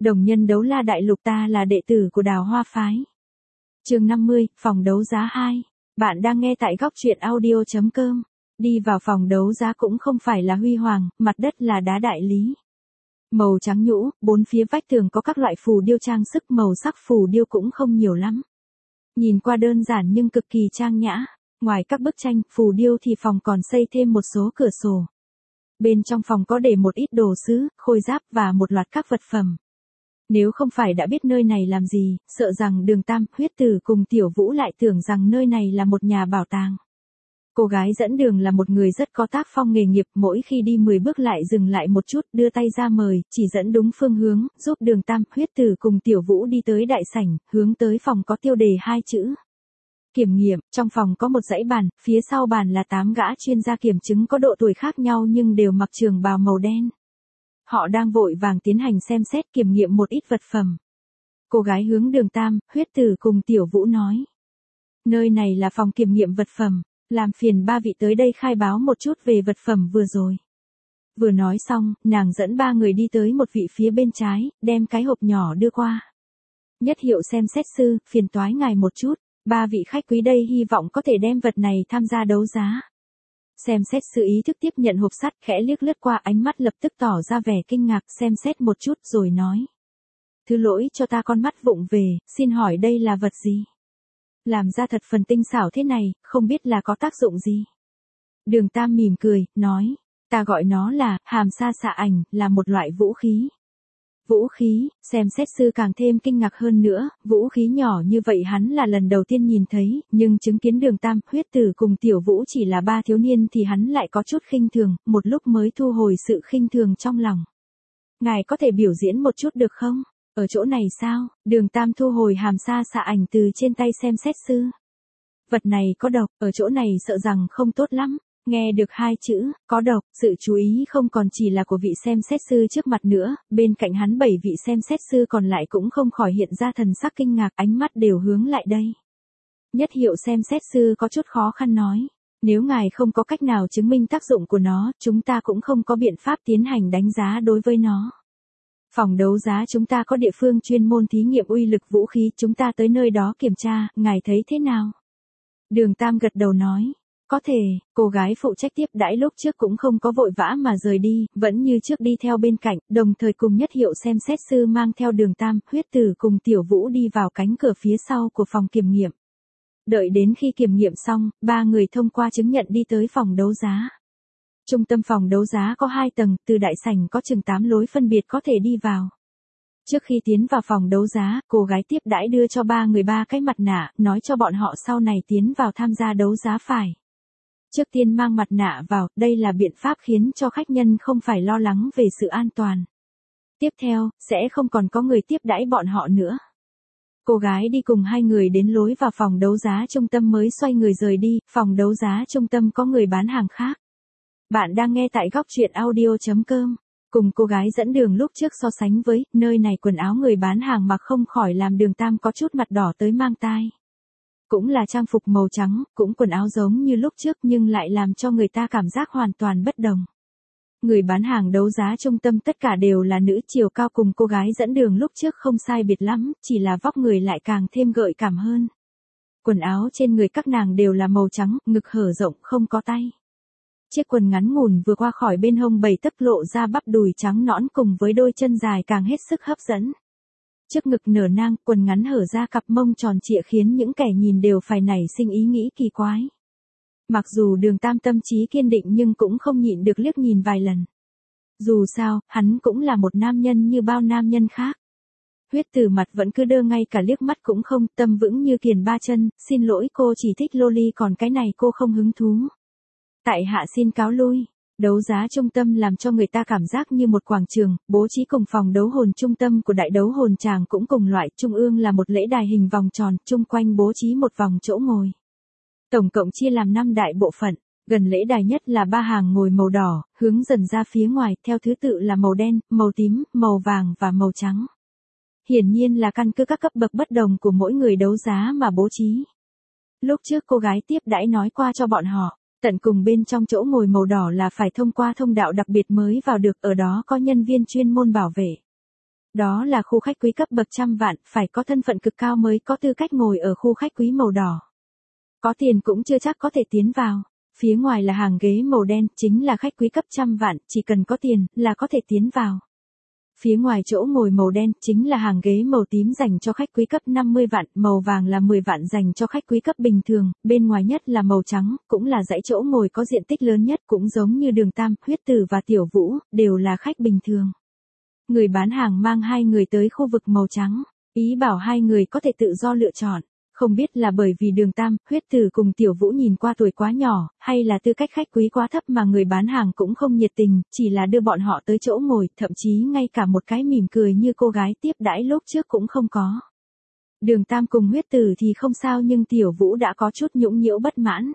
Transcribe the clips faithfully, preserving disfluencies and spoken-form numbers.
Đồng nhân đấu la đại lục, ta là đệ tử của Đào Hoa phái. Chương năm mươi, phòng đấu giá hai. Bạn đang nghe tại góc truyện audio chấm com. Đi vào phòng đấu giá cũng không phải là huy hoàng, mặt đất là đá đại lý. Màu trắng nhũ, bốn phía vách tường có các loại phù điêu trang sức, màu sắc phù điêu cũng không nhiều lắm. Nhìn qua đơn giản nhưng cực kỳ trang nhã. Ngoài các bức tranh, phù điêu thì phòng còn xây thêm một số cửa sổ. Bên trong phòng có để một ít đồ sứ, khôi giáp và một loạt các vật phẩm. Nếu không phải đã biết nơi này làm gì, sợ rằng Đường Tam, Huyết Tử cùng Tiểu Vũ lại tưởng rằng nơi này là một nhà bảo tàng. Cô gái dẫn đường là một người rất có tác phong nghề nghiệp, mỗi khi đi mười bước lại dừng lại một chút, đưa tay ra mời, chỉ dẫn đúng phương hướng, giúp Đường Tam, Huyết Tử cùng Tiểu Vũ đi tới đại sảnh, hướng tới phòng có tiêu đề hai chữ. Kiểm nghiệm. Trong phòng có một dãy bàn, phía sau bàn là tám gã chuyên gia kiểm chứng có độ tuổi khác nhau nhưng đều mặc trường bào màu đen. Họ đang vội vàng tiến hành xem xét kiểm nghiệm một ít vật phẩm. Cô gái hướng Đường Tam, Huyết Tử cùng Tiểu Vũ nói. Nơi này là phòng kiểm nghiệm vật phẩm, làm phiền ba vị tới đây khai báo một chút về vật phẩm vừa rồi. Vừa nói xong, nàng dẫn ba người đi tới một vị phía bên trái, đem cái hộp nhỏ đưa qua. Nhất hiệu xem xét sư, phiền toái ngài một chút, ba vị khách quý đây hy vọng có thể đem vật này tham gia đấu giá. Xem xét sư ý thức tiếp nhận hộp sắt, khẽ liếc lướt qua, ánh mắt lập tức tỏ ra vẻ kinh ngạc, xem xét một chút rồi nói. Thứ lỗi cho ta con mắt vụng về, xin hỏi đây là vật gì? Làm ra thật phần tinh xảo thế này, không biết là có tác dụng gì? Đường Tam mỉm cười, nói, ta gọi nó là hàm sa xạ ảnh, là một loại vũ khí. Vũ khí, xem xét sư càng thêm kinh ngạc hơn nữa, vũ khí nhỏ như vậy hắn là lần đầu tiên nhìn thấy, nhưng chứng kiến Đường Tam, Huyết Tử cùng Tiểu Vũ chỉ là ba thiếu niên thì hắn lại có chút khinh thường, một lúc mới thu hồi sự khinh thường trong lòng. Ngài có thể biểu diễn một chút được không? Ở chỗ này sao? Đường Tam thu hồi hàm sa xạ ảnh từ trên tay xem xét sư. Vật này có độc, ở chỗ này sợ rằng không tốt lắm. Nghe được hai chữ, có độc, sự chú ý không còn chỉ là của vị xem xét sư trước mặt nữa, bên cạnh hắn bảy vị xem xét sư còn lại cũng không khỏi hiện ra thần sắc kinh ngạc, ánh mắt đều hướng lại đây. Nhất hiệu xem xét sư có chút khó khăn nói, nếu ngài không có cách nào chứng minh tác dụng của nó, chúng ta cũng không có biện pháp tiến hành đánh giá đối với nó. Phòng đấu giá chúng ta có địa phương chuyên môn thí nghiệm uy lực vũ khí, chúng ta tới nơi đó kiểm tra, ngài thấy thế nào? Đường Tam gật đầu nói. Có thể, cô gái phụ trách tiếp đãi lúc trước cũng không có vội vã mà rời đi, vẫn như trước đi theo bên cạnh, đồng thời cùng Nhất hiệu xem xét sư mang theo Đường Tam, Huyết Tử cùng Tiểu Vũ đi vào cánh cửa phía sau của phòng kiểm nghiệm. Đợi đến khi kiểm nghiệm xong, ba người thông qua chứng nhận đi tới phòng đấu giá. Trung tâm phòng đấu giá có hai tầng, từ đại sảnh có chừng tám lối phân biệt có thể đi vào. Trước khi tiến vào phòng đấu giá, cô gái tiếp đãi đưa cho ba người ba cái mặt nạ, nói cho bọn họ sau này tiến vào tham gia đấu giá phải. Trước tiên mang mặt nạ vào, đây là biện pháp khiến cho khách nhân không phải lo lắng về sự an toàn. Tiếp theo, sẽ không còn có người tiếp đãi bọn họ nữa. Cô gái đi cùng hai người đến lối vào phòng đấu giá trung tâm mới xoay người rời đi, phòng đấu giá trung tâm có người bán hàng khác. Bạn đang nghe tại góc truyện audio chấm com. Cùng cô gái dẫn đường lúc trước so sánh với, nơi này quần áo người bán hàng mặc không khỏi làm Đường Tam có chút mặt đỏ tới mang tai. Cũng là trang phục màu trắng, cũng quần áo giống như lúc trước nhưng lại làm cho người ta cảm giác hoàn toàn bất đồng. Người bán hàng đấu giá trung tâm tất cả đều là nữ, chiều cao cùng cô gái dẫn đường lúc trước không sai biệt lắm, chỉ là vóc người lại càng thêm gợi cảm hơn. Quần áo trên người các nàng đều là màu trắng, ngực hở rộng không có tay. Chiếc quần ngắn ngủn vừa qua khỏi bên hông bảy tấc lộ ra bắp đùi trắng nõn cùng với đôi chân dài càng hết sức hấp dẫn. Trước ngực nở nang, quần ngắn hở ra cặp mông tròn trịa khiến những kẻ nhìn đều phải nảy sinh ý nghĩ kỳ quái. Mặc dù Đường Tam tâm trí kiên định nhưng cũng không nhịn được liếc nhìn vài lần. Dù sao, hắn cũng là một nam nhân như bao nam nhân khác. Huyết Tử mặt vẫn cứ đơ, ngay cả liếc mắt cũng không, tâm vững như kiền ba chân, xin lỗi cô chỉ thích loli còn cái này cô không hứng thú. Tại hạ xin cáo lui. Đấu giá trung tâm làm cho người ta cảm giác như một quảng trường, bố trí cùng phòng đấu hồn trung tâm của đại đấu hồn tràng cũng cùng loại, trung ương là một lễ đài hình vòng tròn, chung quanh bố trí một vòng chỗ ngồi. Tổng cộng chia làm năm đại bộ phận, gần lễ đài nhất là ba hàng ngồi màu đỏ, hướng dần ra phía ngoài, theo thứ tự là màu đen, màu tím, màu vàng và màu trắng. Hiển nhiên là căn cứ các cấp bậc bất đồng của mỗi người đấu giá mà bố trí. Lúc trước cô gái tiếp đãi nói qua cho bọn họ. Tận cùng bên trong chỗ ngồi màu đỏ là phải thông qua thông đạo đặc biệt mới vào được, ở đó có nhân viên chuyên môn bảo vệ. Đó là khu khách quý cấp bậc trăm vạn, phải có thân phận cực cao mới có tư cách ngồi ở khu khách quý màu đỏ. Có tiền cũng chưa chắc có thể tiến vào. Phía ngoài là hàng ghế màu đen, chính là khách quý cấp trăm vạn, chỉ cần có tiền là có thể tiến vào. Phía ngoài chỗ ngồi màu đen chính là hàng ghế màu tím dành cho khách quý cấp năm mươi vạn, màu vàng là mười vạn dành cho khách quý cấp bình thường, bên ngoài nhất là màu trắng, cũng là dãy chỗ ngồi có diện tích lớn nhất, cũng giống như Đường Tam, Huyết Tử và Tiểu Vũ, đều là khách bình thường. Người bán hàng mang hai người tới khu vực màu trắng, ý bảo hai người có thể tự do lựa chọn. Không biết là bởi vì Đường Tam, Huyết Tử cùng Tiểu Vũ nhìn qua tuổi quá nhỏ, hay là tư cách khách quý quá thấp mà người bán hàng cũng không nhiệt tình, chỉ là đưa bọn họ tới chỗ ngồi, thậm chí ngay cả một cái mỉm cười như cô gái tiếp đãi lúc trước cũng không có. Đường Tam cùng Huyết Tử thì không sao, nhưng Tiểu Vũ đã có chút nhũng nhiễu bất mãn.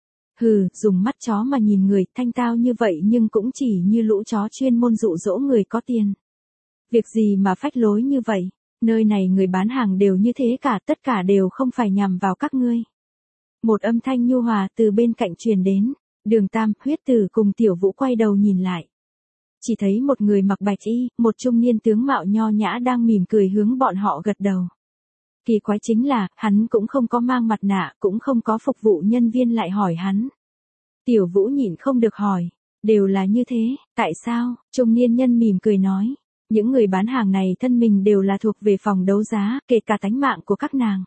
Hừ, dùng mắt chó mà nhìn người, thanh tao như vậy nhưng cũng chỉ như lũ chó chuyên môn dụ dỗ người có tiền. Việc gì mà phách lối như vậy? Nơi này người bán hàng đều như thế cả, tất cả đều không phải nhằm vào các ngươi. Một âm thanh nhu hòa từ bên cạnh truyền đến, Đường Tam, Huyết Tử cùng Tiểu Vũ quay đầu nhìn lại. Chỉ thấy một người mặc bạch y, một trung niên tướng mạo nho nhã đang mỉm cười hướng bọn họ gật đầu. Kỳ quái chính là, hắn cũng không có mang mặt nạ, cũng không có phục vụ nhân viên lại hỏi hắn. Tiểu Vũ nhịn không được hỏi, đều là như thế, tại sao? Trung niên nhân mỉm cười nói. Những người bán hàng này thân mình đều là thuộc về phòng đấu giá, kể cả tánh mạng của các nàng.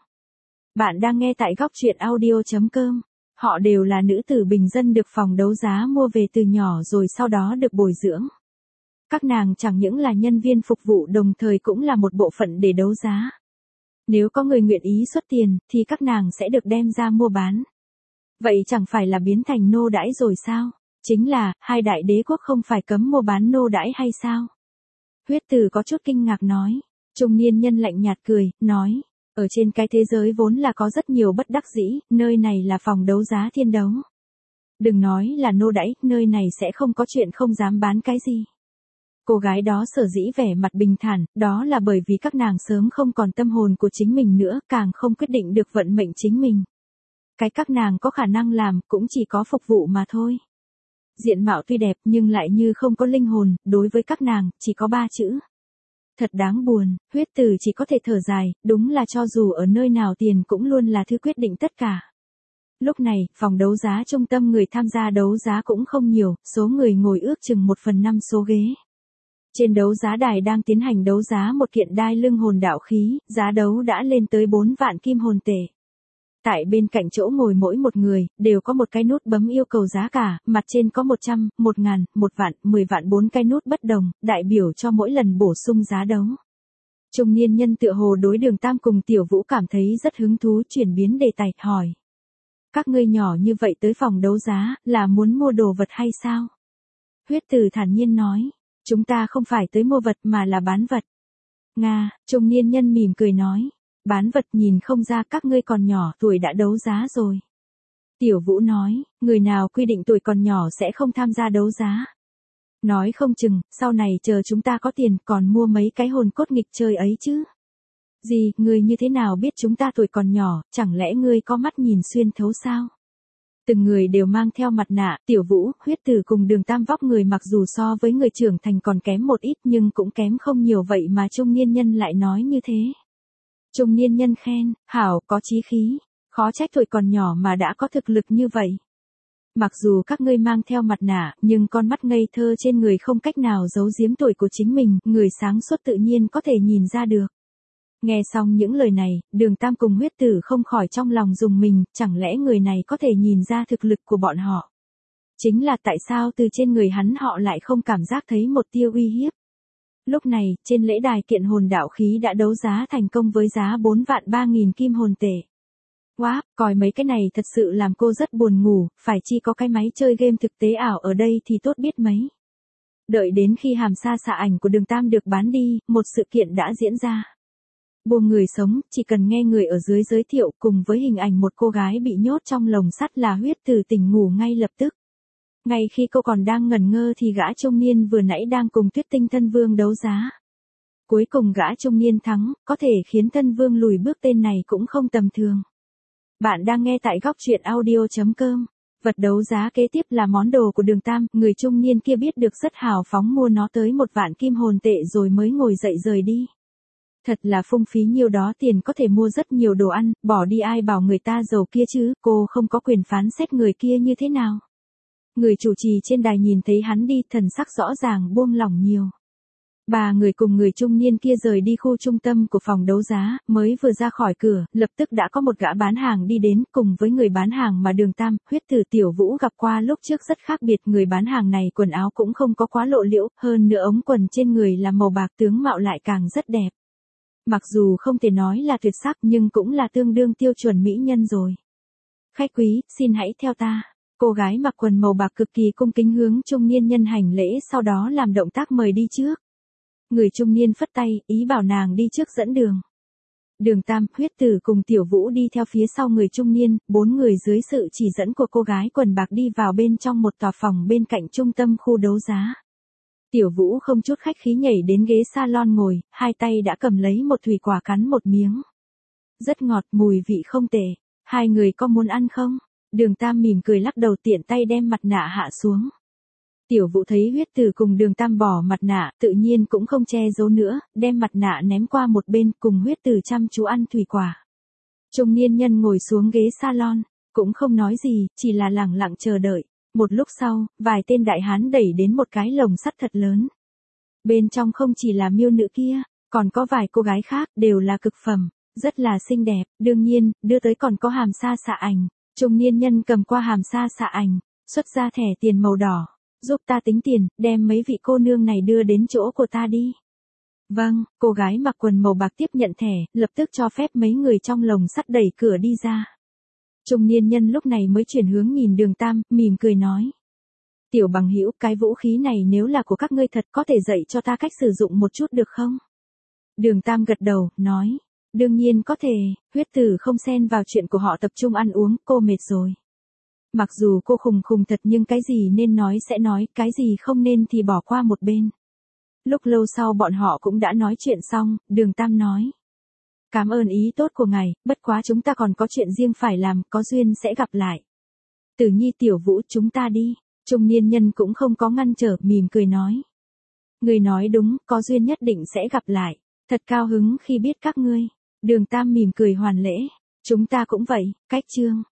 Bạn đang nghe tại góc truyện audio chấm com. Họ đều là nữ tử bình dân được phòng đấu giá mua về từ nhỏ rồi sau đó được bồi dưỡng. Các nàng chẳng những là nhân viên phục vụ đồng thời cũng là một bộ phận để đấu giá. Nếu có người nguyện ý xuất tiền, thì các nàng sẽ được đem ra mua bán. Vậy chẳng phải là biến thành nô đãi rồi sao? Chính là, hai đại đế quốc không phải cấm mua bán nô đãi hay sao? Huyết Tử có chút kinh ngạc nói. Trung niên nhân lạnh nhạt cười, nói. Ở trên cái thế giới vốn là có rất nhiều bất đắc dĩ, nơi này là phòng đấu giá thiên đấu. Đừng nói là nô đãi, nơi này sẽ không có chuyện không dám bán cái gì. Cô gái đó sở dĩ vẻ mặt bình thản, đó là bởi vì các nàng sớm không còn tâm hồn của chính mình nữa, càng không quyết định được vận mệnh chính mình. Cái các nàng có khả năng làm, cũng chỉ có phục vụ mà thôi. Diện mạo tuy đẹp nhưng lại như không có linh hồn, đối với các nàng, chỉ có ba chữ. Thật đáng buồn, Huyết Tử chỉ có thể thở dài, đúng là cho dù ở nơi nào tiền cũng luôn là thứ quyết định tất cả. Lúc này, phòng đấu giá trung tâm người tham gia đấu giá cũng không nhiều, số người ngồi ước chừng một phần năm số ghế. Trên đấu giá đài đang tiến hành đấu giá một kiện đai lưng hồn đạo khí, giá đấu đã lên tới bốn vạn kim hồn tệ. Tại bên cạnh chỗ ngồi mỗi một người, đều có một cái nút bấm yêu cầu giá cả, mặt trên có một trăm, một ngàn, một vạn, mười vạn bốn cái nút bất đồng, đại biểu cho mỗi lần bổ sung giá đấu. Trung niên nhân tựa hồ đối Đường Tam cùng Tiểu Vũ cảm thấy rất hứng thú, chuyển biến đề tài, hỏi. Các ngươi nhỏ như vậy tới phòng đấu giá, là muốn mua đồ vật hay sao? Huyết Tử thản nhiên nói, chúng ta không phải tới mua vật mà là bán vật. Nga, trung niên nhân mỉm cười nói. Bán vật nhìn không ra các ngươi còn nhỏ tuổi đã đấu giá rồi. Tiểu Vũ nói, người nào quy định tuổi còn nhỏ sẽ không tham gia đấu giá. Nói không chừng, sau này chờ chúng ta có tiền còn mua mấy cái hồn cốt nghịch chơi ấy chứ. Gì, ngươi như thế nào biết chúng ta tuổi còn nhỏ, chẳng lẽ ngươi có mắt nhìn xuyên thấu sao? Từng người đều mang theo mặt nạ, Tiểu Vũ, Huyết Tử cùng Đường Tam vóc người mặc dù so với người trưởng thành còn kém một ít nhưng cũng kém không nhiều, vậy mà trung niên nhân lại nói như thế. Trung niên nhân khen, hảo, có chí khí, khó trách tuổi còn nhỏ mà đã có thực lực như vậy. Mặc dù các ngươi mang theo mặt nạ, nhưng con mắt ngây thơ trên người không cách nào giấu giếm tuổi của chính mình, người sáng suốt tự nhiên có thể nhìn ra được. Nghe xong những lời này, Đường Tam cùng Huyết Tử không khỏi trong lòng rùng mình, chẳng lẽ người này có thể nhìn ra thực lực của bọn họ. Chính là tại sao từ trên người hắn họ lại không cảm giác thấy một tia uy hiếp. Lúc này, trên lễ đài kiện hồn đạo khí đã đấu giá thành công với giá bốn vạn ba nghìn kim hồn tệ. Wow, coi mấy cái này thật sự làm cô rất buồn ngủ, phải chi có cái máy chơi game thực tế ảo ở đây thì tốt biết mấy. Đợi đến khi hàm sa xạ ảnh của Đường Tam được bán đi, một sự kiện đã diễn ra. Buông người sống, chỉ cần nghe người ở dưới giới thiệu cùng với hình ảnh một cô gái bị nhốt trong lồng sắt là Huyết Tử tỉnh ngủ ngay lập tức. Ngay khi cô còn đang ngẩn ngơ thì gã trung niên vừa nãy đang cùng Tuyết Tinh Thân Vương đấu giá. Cuối cùng gã trung niên thắng, có thể khiến Thân Vương lùi bước, tên này cũng không tầm thường. Bạn đang nghe tại góc truyện audio chấm com. Vật đấu giá kế tiếp là món đồ của Đường Tam, người trung niên kia biết được rất hào phóng mua nó tới một vạn kim hồn tệ rồi mới ngồi dậy rời đi. Thật là phung phí nhiêu đó tiền có thể mua rất nhiều đồ ăn, bỏ đi ai bảo người ta giàu kia chứ, cô không có quyền phán xét người kia như thế nào. Người chủ trì trên đài nhìn thấy hắn đi, thần sắc rõ ràng buông lỏng nhiều. Ba người cùng người trung niên kia rời đi khu trung tâm của phòng đấu giá, mới vừa ra khỏi cửa, lập tức đã có một gã bán hàng đi đến, cùng với người bán hàng mà Đường Tam, Huyết Tử Tiểu Vũ gặp qua lúc trước rất khác biệt. Người bán hàng này quần áo cũng không có quá lộ liễu, hơn nữa ống quần trên người là màu bạc, tướng mạo lại càng rất đẹp. Mặc dù không thể nói là tuyệt sắc nhưng cũng là tương đương tiêu chuẩn mỹ nhân rồi. Khách quý, xin hãy theo ta. Cô gái mặc quần màu bạc cực kỳ cung kính hướng trung niên nhân hành lễ, sau đó làm động tác mời đi trước. Người trung niên phất tay, ý bảo nàng đi trước dẫn đường. Đường Tam, Huyết Tử cùng Tiểu Vũ đi theo phía sau người trung niên, bốn người dưới sự chỉ dẫn của cô gái quần bạc đi vào bên trong một tòa phòng bên cạnh trung tâm khu đấu giá. Tiểu Vũ không chút khách khí nhảy đến ghế salon ngồi, hai tay đã cầm lấy một thủy quả cắn một miếng. Rất ngọt, mùi vị không tệ. Hai người có muốn ăn không? Đường Tam mỉm cười lắc đầu, tiện tay đem mặt nạ hạ xuống. Tiểu Vũ thấy Huyết Tử cùng Đường Tam bỏ mặt nạ, tự nhiên cũng không che giấu nữa, đem mặt nạ ném qua một bên, cùng Huyết Tử chăm chú ăn thủy quả. Trung niên nhân ngồi xuống ghế salon, cũng không nói gì, chỉ là lẳng lặng chờ đợi. Một lúc sau, vài tên đại hán đẩy đến một cái lồng sắt thật lớn. Bên trong không chỉ là miêu nữ kia, còn có vài cô gái khác, đều là cực phẩm, rất là xinh đẹp, đương nhiên, đưa tới còn có hàm sa xạ ảnh. Trung niên nhân cầm qua hàm sa xạ ảnh, xuất ra thẻ tiền màu đỏ. Giúp ta tính tiền, đem mấy vị cô nương này đưa đến chỗ của ta đi. Vâng, cô gái mặc quần màu bạc tiếp nhận thẻ, lập tức cho phép mấy người trong lồng sắt đẩy cửa đi ra. Trung niên nhân lúc này mới chuyển hướng nhìn Đường Tam, mỉm cười nói. Tiểu bằng hữu, cái vũ khí này nếu là của các ngươi thật có thể dạy cho ta cách sử dụng một chút được không? Đường Tam gật đầu, nói. Đương nhiên có thể, Huyết Tử không xen vào chuyện của họ, tập trung ăn uống, cô mệt rồi. Mặc dù cô khùng khùng thật nhưng cái gì nên nói sẽ nói, cái gì không nên thì bỏ qua một bên. Lúc lâu sau bọn họ cũng đã nói chuyện xong, Đường Tam nói. Cảm ơn ý tốt của ngài, bất quá chúng ta còn có chuyện riêng phải làm, có duyên sẽ gặp lại. Tử Nhi, Tiểu Vũ, chúng ta đi. Trung niên nhân cũng không có ngăn trở, mỉm cười nói. Người nói đúng, có duyên nhất định sẽ gặp lại. Thật cao hứng khi biết các ngươi. Đường Tam mỉm cười hoàn lễ. Chúng ta cũng vậy, cách chương.